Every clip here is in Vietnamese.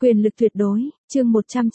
Quyền lực tuyệt đối, chương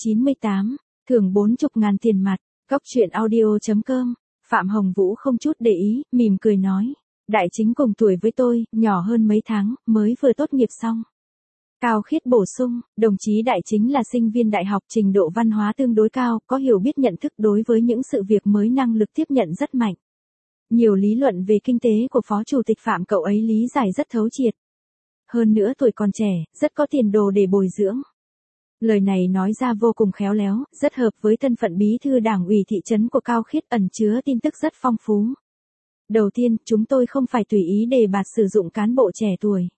198, thưởng 40.000 tiền mặt, góc truyện audio.com, Phạm Hồng Vũ không chút để ý, mỉm cười nói. Đại chính cùng tuổi với tôi, nhỏ hơn mấy tháng, mới vừa tốt nghiệp xong. Cao Khiết bổ sung, đồng chí đại chính là sinh viên đại học, trình độ văn hóa tương đối cao, có hiểu biết nhận thức đối với những sự việc mới, năng lực tiếp nhận rất mạnh. Nhiều lý luận về kinh tế của Phó Chủ tịch Phạm cậu ấy lý giải rất thấu triệt. Hơn nữa tuổi còn trẻ, rất có tiền đồ để bồi dưỡng. Lời này nói ra vô cùng khéo léo, rất hợp với thân phận bí thư đảng ủy thị trấn của Cao Khiết, ẩn chứa tin tức rất phong phú. Đầu tiên, chúng tôi không phải tùy ý đề bạt sử dụng cán bộ trẻ tuổi.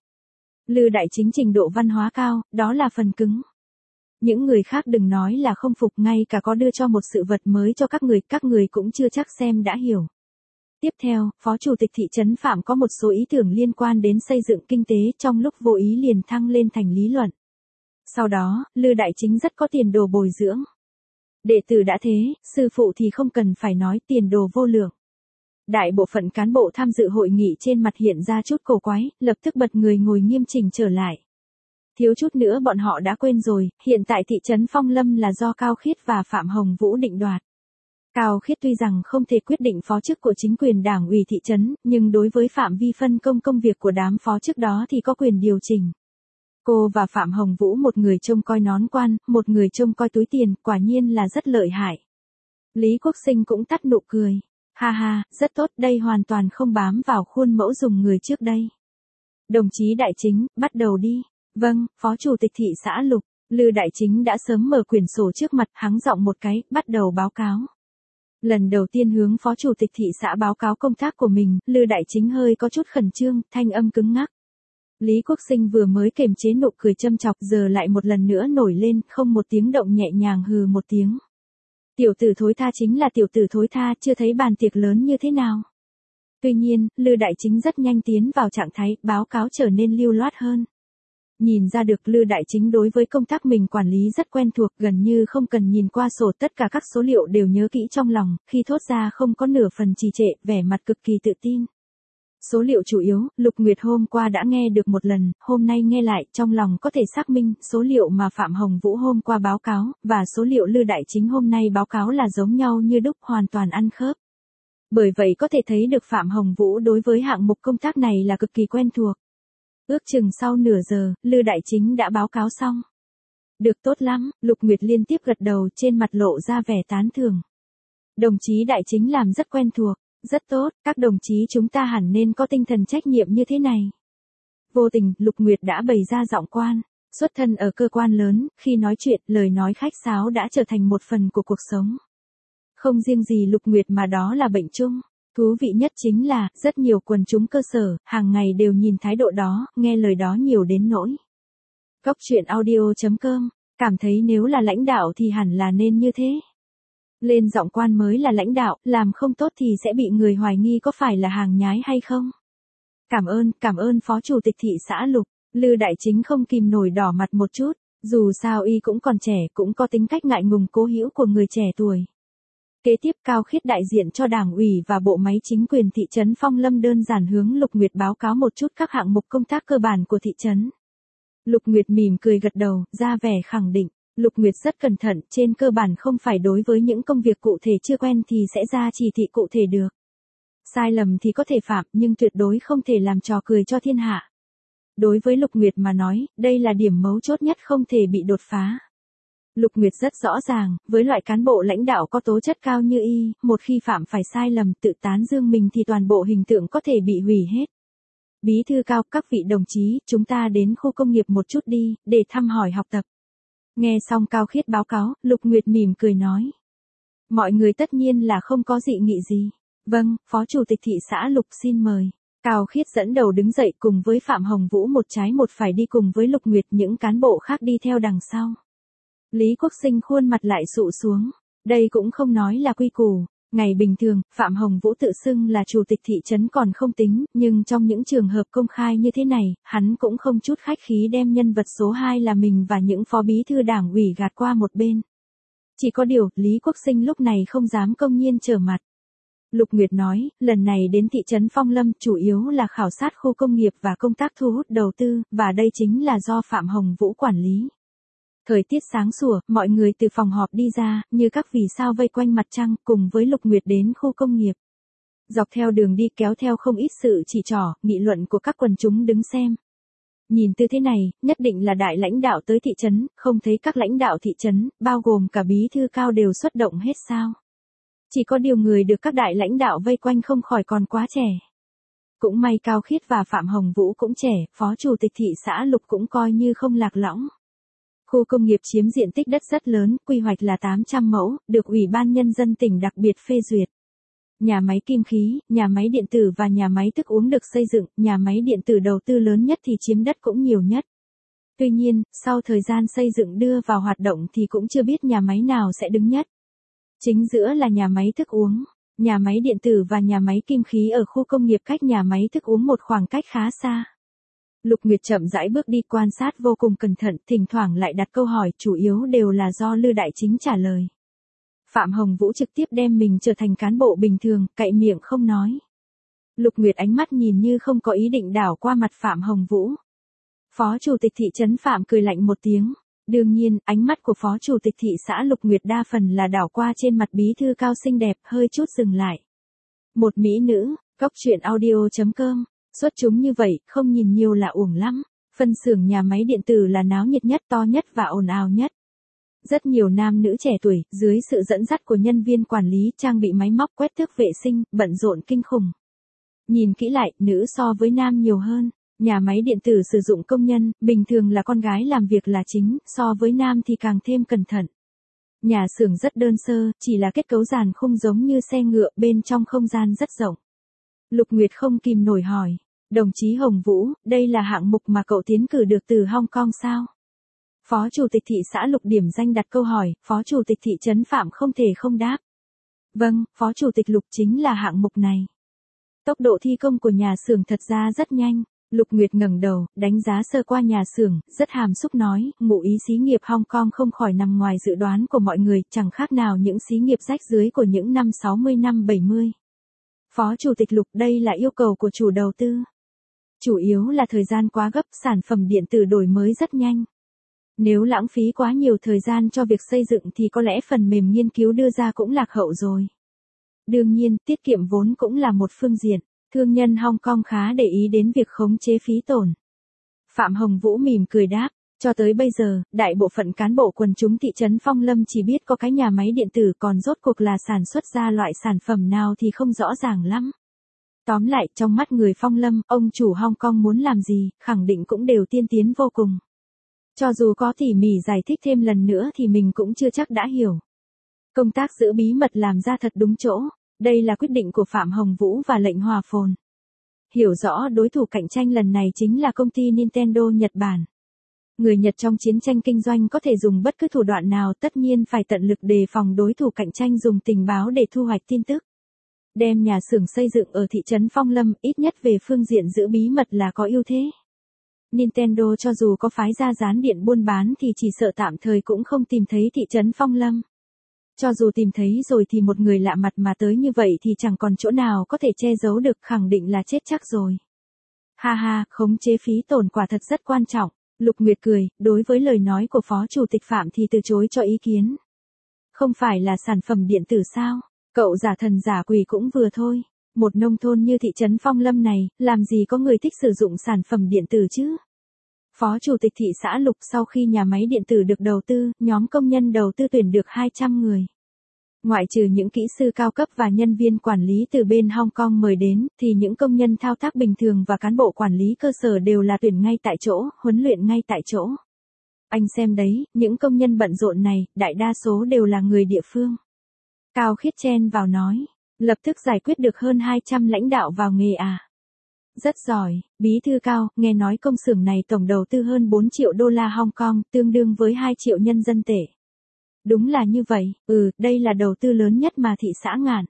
Lư đại chính trình độ văn hóa cao, đó là phần cứng. Những người khác đừng nói là không phục, ngay cả có đưa cho một sự vật mới cho các người cũng chưa chắc xem đã hiểu. Tiếp theo, Phó Chủ tịch thị trấn Phạm có một số ý tưởng liên quan đến xây dựng kinh tế, trong lúc vô ý liền thăng lên thành lý luận. Sau đó, Lư đại chính rất có tiền đồ bồi dưỡng. Đệ tử đã thế, sư phụ thì không cần phải nói, tiền đồ vô lượng. Đại bộ phận cán bộ tham dự hội nghị trên mặt hiện ra chút cổ quái, lập tức bật người ngồi nghiêm chỉnh trở lại. Thiếu chút nữa bọn họ đã quên rồi, hiện tại thị trấn Phong Lâm là do Cao Khiết và Phạm Hồng Vũ định đoạt. Cao Khiết tuy rằng không thể quyết định phó chức của chính quyền đảng ủy thị trấn, nhưng đối với phạm vi phân công công việc của đám phó chức đó thì có quyền điều chỉnh. Cô và Phạm Hồng Vũ, một người trông coi nón quan, một người trông coi túi tiền, quả nhiên là rất lợi hại. Lý Quốc Sinh cũng tắt nụ cười. Ha ha, rất tốt, đây hoàn toàn không bám vào khuôn mẫu dùng người trước đây. Đồng chí đại chính, bắt đầu đi. Vâng, Phó Chủ tịch thị xã Lục. Lư đại chính đã sớm mở quyển sổ trước mặt, hắng giọng một cái, bắt đầu báo cáo. Lần đầu tiên hướng Phó Chủ tịch thị xã báo cáo công tác của mình, Lư đại chính hơi có chút khẩn trương, thanh âm cứng ngắc. Lý Quốc Sinh vừa mới kiềm chế nụ cười châm chọc, giờ lại một lần nữa nổi lên, không một tiếng động, nhẹ nhàng hừ một tiếng. Tiểu tử thối tha chính là tiểu tử thối tha, chưa thấy bàn tiệc lớn như thế nào. Tuy nhiên, Lư đại chính rất nhanh tiến vào trạng thái, báo cáo trở nên lưu loát hơn. Nhìn ra được Lư đại chính đối với công tác mình quản lý rất quen thuộc, gần như không cần nhìn qua sổ, tất cả các số liệu đều nhớ kỹ trong lòng, khi thốt ra không có nửa phần trì trệ, vẻ mặt cực kỳ tự tin. Số liệu chủ yếu, Lục Nguyệt hôm qua đã nghe được một lần, hôm nay nghe lại, trong lòng có thể xác minh, số liệu mà Phạm Hồng Vũ hôm qua báo cáo, và số liệu Lư đại chính hôm nay báo cáo là giống nhau như đúc, hoàn toàn ăn khớp. Bởi vậy có thể thấy được Phạm Hồng Vũ đối với hạng mục công tác này là cực kỳ quen thuộc. Ước chừng sau nửa giờ, Lư đại chính đã báo cáo xong. Được, tốt lắm, Lục Nguyệt liên tiếp gật đầu, trên mặt lộ ra vẻ tán thưởng. Đồng chí đại chính làm rất quen thuộc. Rất tốt, các đồng chí chúng ta hẳn nên có tinh thần trách nhiệm như thế này. Vô tình, Lục Nguyệt đã bày ra giọng quan. Xuất thân ở cơ quan lớn, khi nói chuyện, lời nói khách sáo đã trở thành một phần của cuộc sống. Không riêng gì Lục Nguyệt mà đó là bệnh chung. Thú vị nhất chính là, rất nhiều quần chúng cơ sở, hàng ngày đều nhìn thái độ đó, nghe lời đó nhiều đến nỗi. Góc truyện audio.com, cảm thấy nếu là lãnh đạo thì hẳn là nên như thế. Lên giọng quan mới là lãnh đạo, làm không tốt thì sẽ bị người hoài nghi có phải là hàng nhái hay không. Cảm ơn Phó Chủ tịch thị xã Lục. Lư đại chính không kìm nổi đỏ mặt một chút, dù sao y cũng còn trẻ, cũng có tính cách ngại ngùng cố hữu của người trẻ tuổi. Kế tiếp, Cao Khiết đại diện cho đảng ủy và bộ máy chính quyền thị trấn Phong Lâm đơn giản hướng Lục Nguyệt báo cáo một chút các hạng mục công tác cơ bản của thị trấn. Lục Nguyệt mỉm cười gật đầu, ra vẻ khẳng định. Lục Nguyệt rất cẩn thận, trên cơ bản không phải đối với những công việc cụ thể chưa quen thì sẽ ra chỉ thị cụ thể được. Sai lầm thì có thể phạm, nhưng tuyệt đối không thể làm trò cười cho thiên hạ. Đối với Lục Nguyệt mà nói, đây là điểm mấu chốt nhất không thể bị đột phá. Lục Nguyệt rất rõ ràng, với loại cán bộ lãnh đạo có tố chất cao như y, một khi phạm phải sai lầm, tự tán dương mình thì toàn bộ hình tượng có thể bị hủy hết. Bí thư Cao, các vị đồng chí, chúng ta đến khu công nghiệp một chút đi, để thăm hỏi học tập. Nghe xong Cao Khiết báo cáo, Lục Nguyệt mỉm cười nói. Mọi người tất nhiên là không có dị nghị gì. Vâng, Phó Chủ tịch thị xã Lục xin mời. Cao Khiết dẫn đầu đứng dậy cùng với Phạm Hồng Vũ một trái một phải đi cùng với Lục Nguyệt, những cán bộ khác đi theo đằng sau. Lý Quốc Sinh khuôn mặt lại sụ xuống. Đây cũng không nói là quy củ. Ngày bình thường, Phạm Hồng Vũ tự xưng là chủ tịch thị trấn còn không tính, nhưng trong những trường hợp công khai như thế này, hắn cũng không chút khách khí đem nhân vật số 2 là mình và những phó bí thư đảng ủy gạt qua một bên. Chỉ có điều, Lý Quốc Sinh lúc này không dám công nhiên trở mặt. Lục Nguyệt nói, lần này đến thị trấn Phong Lâm chủ yếu là khảo sát khu công nghiệp và công tác thu hút đầu tư, và đây chính là do Phạm Hồng Vũ quản lý. Thời tiết sáng sủa, mọi người từ phòng họp đi ra, như các vì sao vây quanh mặt trăng, cùng với Lục Nguyệt đến khu công nghiệp. Dọc theo đường đi kéo theo không ít sự chỉ trỏ, nghị luận của các quần chúng đứng xem. Nhìn tư thế này, nhất định là đại lãnh đạo tới thị trấn, không thấy các lãnh đạo thị trấn, bao gồm cả bí thư Cao đều xuất động hết sao. Chỉ có điều người được các đại lãnh đạo vây quanh không khỏi còn quá trẻ. Cũng may Cao Khiết và Phạm Hồng Vũ cũng trẻ, phó chủ tịch thị xã Lục cũng coi như không lạc lõng. Khu công nghiệp chiếm diện tích đất rất lớn, quy hoạch là 800 mẫu, được Ủy ban Nhân dân tỉnh đặc biệt phê duyệt. Nhà máy kim khí, nhà máy điện tử và nhà máy thức uống được xây dựng, nhà máy điện tử đầu tư lớn nhất thì chiếm đất cũng nhiều nhất. Tuy nhiên, sau thời gian xây dựng đưa vào hoạt động thì cũng chưa biết nhà máy nào sẽ đứng nhất. Chính giữa là nhà máy thức uống, nhà máy điện tử và nhà máy kim khí ở khu công nghiệp cách nhà máy thức uống một khoảng cách khá xa. Lục Nguyệt chậm rãi bước đi quan sát vô cùng cẩn thận, thỉnh thoảng lại đặt câu hỏi, chủ yếu đều là do Lư Đại Chính trả lời. Phạm Hồng Vũ trực tiếp đem mình trở thành cán bộ bình thường, cậy miệng không nói. Lục Nguyệt ánh mắt nhìn như không có ý định đảo qua mặt Phạm Hồng Vũ. Phó chủ tịch thị trấn Phạm cười lạnh một tiếng. Đương nhiên, ánh mắt của phó chủ tịch thị xã Lục Nguyệt đa phần là đảo qua trên mặt bí thư Cao xinh đẹp, hơi chút dừng lại. Một mỹ nữ, goctruyện.audio.com. Xuất chúng như vậy, không nhìn nhiều là uổng lắm. Phân xưởng nhà máy điện tử là náo nhiệt nhất, to nhất và ồn ào nhất. Rất nhiều nam nữ trẻ tuổi, dưới sự dẫn dắt của nhân viên quản lý, trang bị máy móc quét tước vệ sinh, bận rộn kinh khủng. Nhìn kỹ lại, nữ so với nam nhiều hơn. Nhà máy điện tử sử dụng công nhân, bình thường là con gái làm việc là chính, so với nam thì càng thêm cẩn thận. Nhà xưởng rất đơn sơ, chỉ là kết cấu giàn khung giống như xe ngựa, bên trong không gian rất rộng. Lục Nguyệt không kìm nổi hỏi, đồng chí Hồng Vũ, đây là hạng mục mà cậu tiến cử được từ Hong Kong sao? Phó chủ tịch thị xã Lục điểm danh đặt câu hỏi, phó chủ tịch thị trấn Phạm không thể không đáp. Vâng, phó chủ tịch Lục chính là hạng mục này. Tốc độ thi công của nhà xưởng thật ra rất nhanh. Lục Nguyệt ngẩng đầu, đánh giá sơ qua nhà xưởng, rất hàm xúc nói, ngụ ý xí nghiệp Hong Kong không khỏi nằm ngoài dự đoán của mọi người, chẳng khác nào những xí nghiệp rách rưới của những năm 60 năm 70. Phó chủ tịch Lục, đây là yêu cầu của chủ đầu tư. Chủ yếu là thời gian quá gấp, sản phẩm điện tử đổi mới rất nhanh. Nếu lãng phí quá nhiều thời gian cho việc xây dựng thì có lẽ phần mềm nghiên cứu đưa ra cũng lạc hậu rồi. Đương nhiên, tiết kiệm vốn cũng là một phương diện. Thương nhân Hong Kong khá để ý đến việc khống chế phí tổn. Phạm Hồng Vũ mỉm cười đáp, cho tới bây giờ, đại bộ phận cán bộ quần chúng thị trấn Phong Lâm chỉ biết có cái nhà máy điện tử, còn rốt cuộc là sản xuất ra loại sản phẩm nào thì không rõ ràng lắm. Tóm lại, trong mắt người Phong Lâm, ông chủ Hong Kong muốn làm gì, khẳng định cũng đều tiên tiến vô cùng. Cho dù có tỉ mỉ giải thích thêm lần nữa thì mình cũng chưa chắc đã hiểu. Công tác giữ bí mật làm ra thật đúng chỗ. Đây là quyết định của Phạm Hồng Vũ và lệnh hòa phồn. Hiểu rõ đối thủ cạnh tranh lần này chính là công ty Nintendo Nhật Bản. Người Nhật trong chiến tranh kinh doanh có thể dùng bất cứ thủ đoạn nào, tất nhiên phải tận lực đề phòng đối thủ cạnh tranh dùng tình báo để thu hoạch tin tức. Đem nhà xưởng xây dựng ở thị trấn Phong Lâm, ít nhất về phương diện giữ bí mật là có ưu thế. Nintendo cho dù có phái ra gián điện buôn bán thì chỉ sợ tạm thời cũng không tìm thấy thị trấn Phong Lâm. Cho dù tìm thấy rồi thì một người lạ mặt mà tới như vậy thì chẳng còn chỗ nào có thể che giấu được, khẳng định là chết chắc rồi. Ha ha, khống chế phí tổn quả thật rất quan trọng. Lục Nguyệt cười, đối với lời nói của Phó Chủ tịch Phạm thì từ chối cho ý kiến. Không phải là sản phẩm điện tử sao? Cậu giả thần giả quỷ cũng vừa thôi. Một nông thôn như thị trấn Phong Lâm này, làm gì có người thích sử dụng sản phẩm điện tử chứ? Phó Chủ tịch thị xã Lục sau khi nhà máy điện tử được đầu tư, nhóm công nhân đầu tư tuyển được 200 người. Ngoại trừ những kỹ sư cao cấp và nhân viên quản lý từ bên Hong Kong mời đến, thì những công nhân thao tác bình thường và cán bộ quản lý cơ sở đều là tuyển ngay tại chỗ, huấn luyện ngay tại chỗ. Anh xem đấy, những công nhân bận rộn này, đại đa số đều là người địa phương. Cao Khiết chen vào nói, lập tức giải quyết được hơn 200 lãnh đạo vào nghề à. Rất giỏi, bí thư Cao, nghe nói công xưởng này tổng đầu tư hơn 4 triệu đô la Hong Kong, tương đương với 2 triệu nhân dân tệ. Đúng là như vậy, đây là đầu tư lớn nhất mà thị xã Ngạn.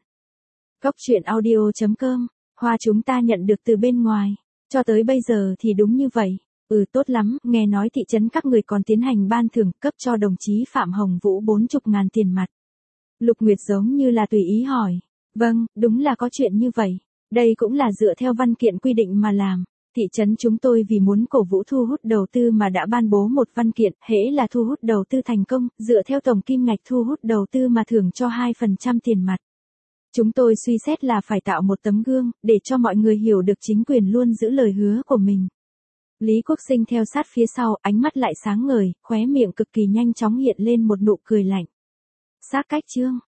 Goctruyện.audio.com, hoa chúng ta nhận được từ bên ngoài, cho tới bây giờ thì đúng như vậy. Tốt lắm, nghe nói thị trấn các người còn tiến hành ban thưởng cấp cho đồng chí Phạm Hồng Vũ 40.000 tiền mặt. Lục Nguyệt giống như là tùy ý hỏi. Vâng, đúng là có chuyện như vậy. Đây cũng là dựa theo văn kiện quy định mà làm. Thị trấn chúng tôi vì muốn cổ vũ thu hút đầu tư mà đã ban bố một văn kiện, hễ là thu hút đầu tư thành công, dựa theo tổng kim ngạch thu hút đầu tư mà thưởng cho 2% tiền mặt. Chúng tôi suy xét là phải tạo một tấm gương, để cho mọi người hiểu được chính quyền luôn giữ lời hứa của mình. Lý Quốc Sinh theo sát phía sau, ánh mắt lại sáng ngời, khóe miệng cực kỳ nhanh chóng hiện lên một nụ cười lạnh. Sát cách Trương,